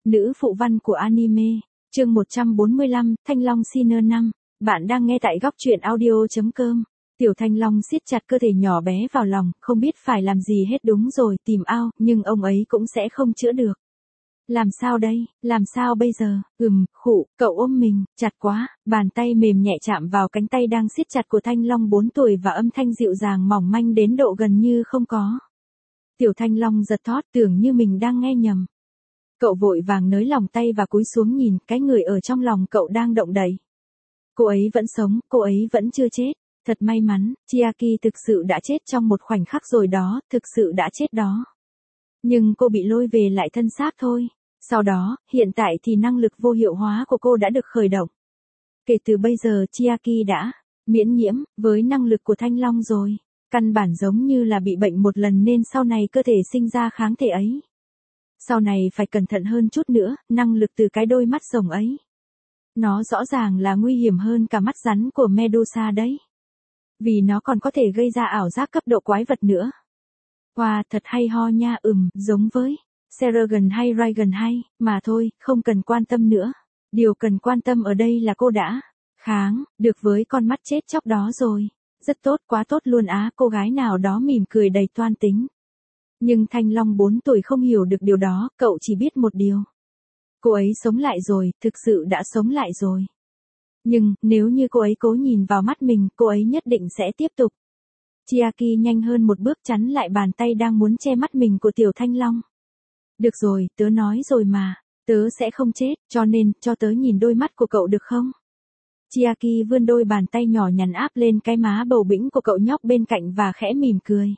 nữ phụ văn của anime, chương 145, Thanh Long Sinner 5. Bạn đang nghe tại góc truyện audio.com. Tiểu Thanh Long siết chặt cơ thể nhỏ bé vào lòng, không biết phải làm gì hết. Đúng rồi, tìm ao, nhưng ông ấy cũng sẽ không chữa được. Làm sao đây, làm sao bây giờ? Khụ, cậu ôm mình, chặt quá. Bàn tay mềm nhẹ chạm vào cánh tay đang siết chặt của Thanh Long 4 tuổi và âm thanh dịu dàng mỏng manh đến độ gần như không có. Tiểu Thanh Long giật thót, tưởng như mình đang nghe nhầm. Cậu vội vàng nới lòng tay và cúi xuống nhìn, cái người ở trong lòng cậu đang động đậy. Cô ấy vẫn sống, cô ấy vẫn chưa chết. Thật may mắn, Chiaki thực sự đã chết trong một khoảnh khắc rồi đó, thực sự đã chết đó. Nhưng cô bị lôi về lại thân xác thôi. Sau đó, hiện tại thì năng lực vô hiệu hóa của cô đã được khởi động. Kể từ bây giờ Chiaki đã miễn nhiễm với năng lực của Thanh Long rồi. Căn bản giống như là bị bệnh một lần nên sau này cơ thể sinh ra kháng thể ấy. Sau này phải cẩn thận hơn chút nữa, năng lực từ cái đôi mắt rồng ấy. Nó rõ ràng là nguy hiểm hơn cả mắt rắn của Medusa đấy. Vì nó còn có thể gây ra ảo giác cấp độ quái vật nữa. Wow, thật hay ho nha, giống với Seragon hay Raigan hay, mà thôi, không cần quan tâm nữa. Điều cần quan tâm ở đây là cô đã kháng được với con mắt chết chóc đó rồi. Rất tốt, quá tốt luôn á, cô gái nào đó mỉm cười đầy toan tính. Nhưng Thanh Long 4 tuổi không hiểu được điều đó, cậu chỉ biết một điều. Cô ấy sống lại rồi, thực sự đã sống lại rồi. Nhưng, nếu như cô ấy cố nhìn vào mắt mình, cô ấy nhất định sẽ tiếp tục. Chiaki nhanh hơn một bước chắn lại bàn tay đang muốn che mắt mình của Tiểu Thanh Long. Được rồi, tớ nói rồi mà, tớ sẽ không chết, cho nên, cho tớ nhìn đôi mắt của cậu được không? Chiaki vươn đôi bàn tay nhỏ nhắn áp lên cái má bầu bĩnh của cậu nhóc bên cạnh và khẽ mỉm cười.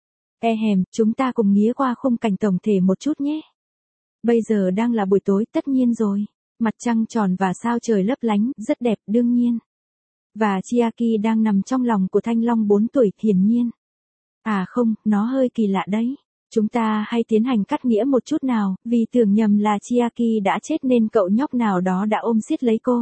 Chúng ta cùng nghía qua khung cảnh tổng thể một chút nhé. Bây giờ đang là buổi tối, tất nhiên rồi. Mặt trăng tròn và sao trời lấp lánh, rất đẹp, đương nhiên. Và Chiaki đang nằm trong lòng của Thanh Long 4 tuổi, hiển nhiên. À không, nó hơi kỳ lạ đấy. Chúng ta hãy tiến hành cắt nghĩa một chút nào, vì tưởng nhầm là Chiaki đã chết nên cậu nhóc nào đó đã ôm siết lấy cô.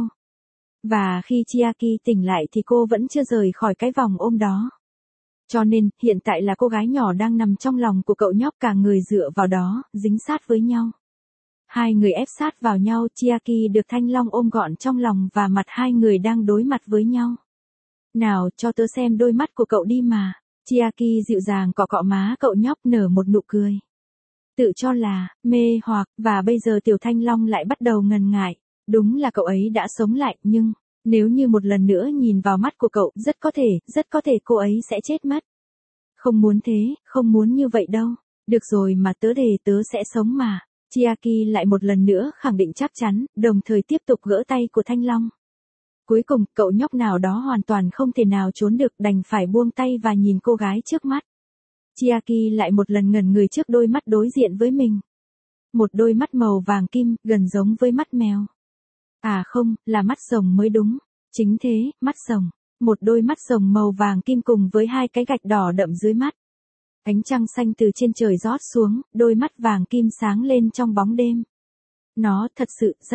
Và khi Chiaki tỉnh lại thì cô vẫn chưa rời khỏi cái vòng ôm đó. Cho nên, hiện tại là cô gái nhỏ đang nằm trong lòng của cậu nhóc, cả người dựa vào đó, dính sát với nhau. Hai người ép sát vào nhau, Chiaki được Thanh Long ôm gọn trong lòng và mặt hai người đang đối mặt với nhau. Nào, cho tớ xem đôi mắt của cậu đi mà. Chiaki dịu dàng cọ cọ má cậu nhóc, nở một nụ cười. Tự cho là mê hoặc, và bây giờ Tiểu Thanh Long lại bắt đầu ngần ngại. Đúng là cậu ấy đã sống lại, nhưng nếu như một lần nữa nhìn vào mắt của cậu, rất có thể cô ấy sẽ chết mất. Không muốn thế, không muốn như vậy đâu. Được rồi mà tớ sẽ sống mà. Chiaki lại một lần nữa khẳng định chắc chắn, đồng thời tiếp tục gỡ tay của Thanh Long. Cuối cùng, cậu nhóc nào đó hoàn toàn không thể nào trốn được, đành phải buông tay và nhìn cô gái trước mắt. Chiaki lại một lần ngẩn người trước đôi mắt đối diện với mình. Một đôi mắt màu vàng kim, gần giống với mắt mèo. À không, là mắt rồng mới đúng. Chính thế, mắt rồng. Một đôi mắt rồng màu vàng kim cùng với hai cái gạch đỏ đậm dưới mắt. Ánh trăng xanh từ trên trời rót xuống, đôi mắt vàng kim sáng lên trong bóng đêm. Nó thật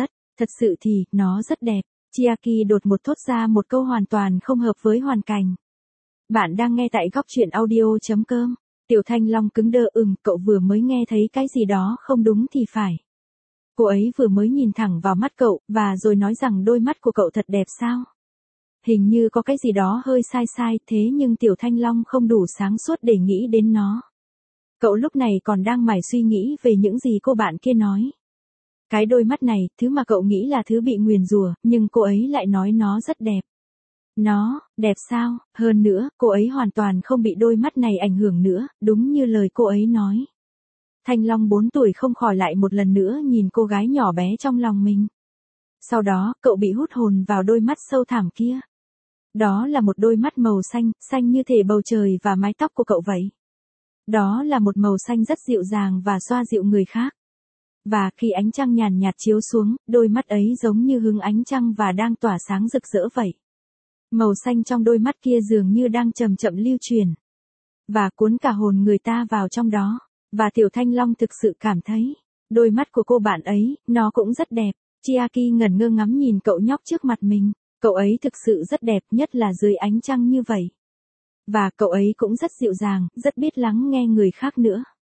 sự thì, nó rất đẹp. Chiaki đột một thốt ra một câu hoàn toàn không hợp với hoàn cảnh. Bạn đang nghe tại góc truyện audio.com. Tiểu Thanh Long cứng đơ, cậu vừa mới nghe thấy cái gì đó không đúng thì phải. Cô ấy vừa mới nhìn thẳng vào mắt cậu, và rồi nói rằng đôi mắt của cậu thật đẹp sao? Hình như có cái gì đó hơi sai, thế nhưng Tiểu Thanh Long không đủ sáng suốt để nghĩ đến nó. Cậu lúc này còn đang mải suy nghĩ về những gì cô bạn kia nói. Cái đôi mắt này, thứ mà cậu nghĩ là thứ bị nguyền rủa, nhưng cô ấy lại nói nó rất đẹp. Nó, đẹp sao? Hơn nữa, cô ấy hoàn toàn không bị đôi mắt này ảnh hưởng nữa, đúng như lời cô ấy nói. Thanh Long 4 tuổi không khỏi lại một lần nữa nhìn cô gái nhỏ bé trong lòng mình. Sau đó, cậu bị hút hồn vào đôi mắt sâu thẳm kia. Đó là một đôi mắt màu xanh, xanh như thể bầu trời và mái tóc của cậu vậy. Đó là một màu xanh rất dịu dàng và xoa dịu người khác. Và khi ánh trăng nhàn nhạt chiếu xuống, đôi mắt ấy giống như hứng ánh trăng và đang tỏa sáng rực rỡ vậy. Màu xanh trong đôi mắt kia dường như đang chậm chậm lưu truyền. Và cuốn cả hồn người ta vào trong đó. Và Tiểu Thanh Long thực sự cảm thấy, đôi mắt của cô bạn ấy, nó cũng rất đẹp. Chiaki ngẩn ngơ ngắm nhìn cậu nhóc trước mặt mình. Cậu ấy thực sự rất đẹp, nhất là dưới ánh trăng như vậy. Và cậu ấy cũng rất dịu dàng, rất biết lắng nghe người khác nữa.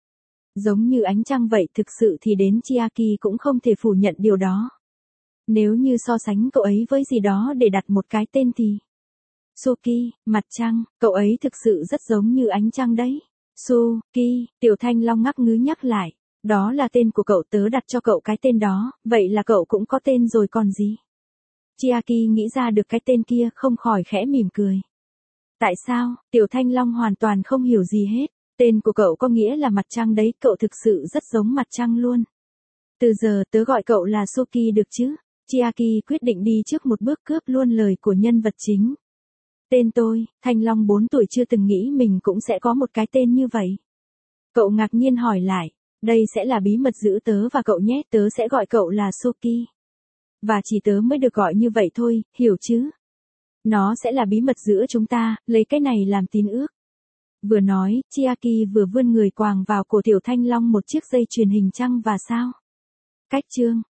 Giống như ánh trăng vậy, thực sự thì đến Chiaki cũng không thể phủ nhận điều đó. Nếu như so sánh cậu ấy với gì đó để đặt một cái tên thì... Suki, mặt trăng, cậu ấy thực sự rất giống như ánh trăng đấy. Suki, Tiểu Thanh Long ngắc ngứ nhắc lại. Đó là tên của cậu, tớ đặt cho cậu cái tên đó, vậy là cậu cũng có tên rồi còn gì. Chiaki nghĩ ra được cái tên kia không khỏi khẽ mỉm cười. Tại sao? Tiểu Thanh Long hoàn toàn không hiểu gì hết. Tên của cậu có nghĩa là mặt trăng đấy, cậu thực sự rất giống mặt trăng luôn. Từ giờ tớ gọi cậu là Suki được chứ? Chiaki quyết định đi trước một bước cướp luôn lời của nhân vật chính. Tên tôi, Thanh Long 4 tuổi chưa từng nghĩ mình cũng sẽ có một cái tên như vậy. Cậu ngạc nhiên hỏi lại, đây sẽ là bí mật giữa tớ và cậu nhé, tớ sẽ gọi cậu là Suki. Và chỉ tớ mới được gọi như vậy thôi, hiểu chứ? Nó sẽ là bí mật giữa chúng ta, lấy cái này làm tín ước. Vừa nói, Chiaki vừa vươn người quàng vào cổ Tiểu Thanh Long một chiếc dây chuyền hình trăng và sao. Cách chương.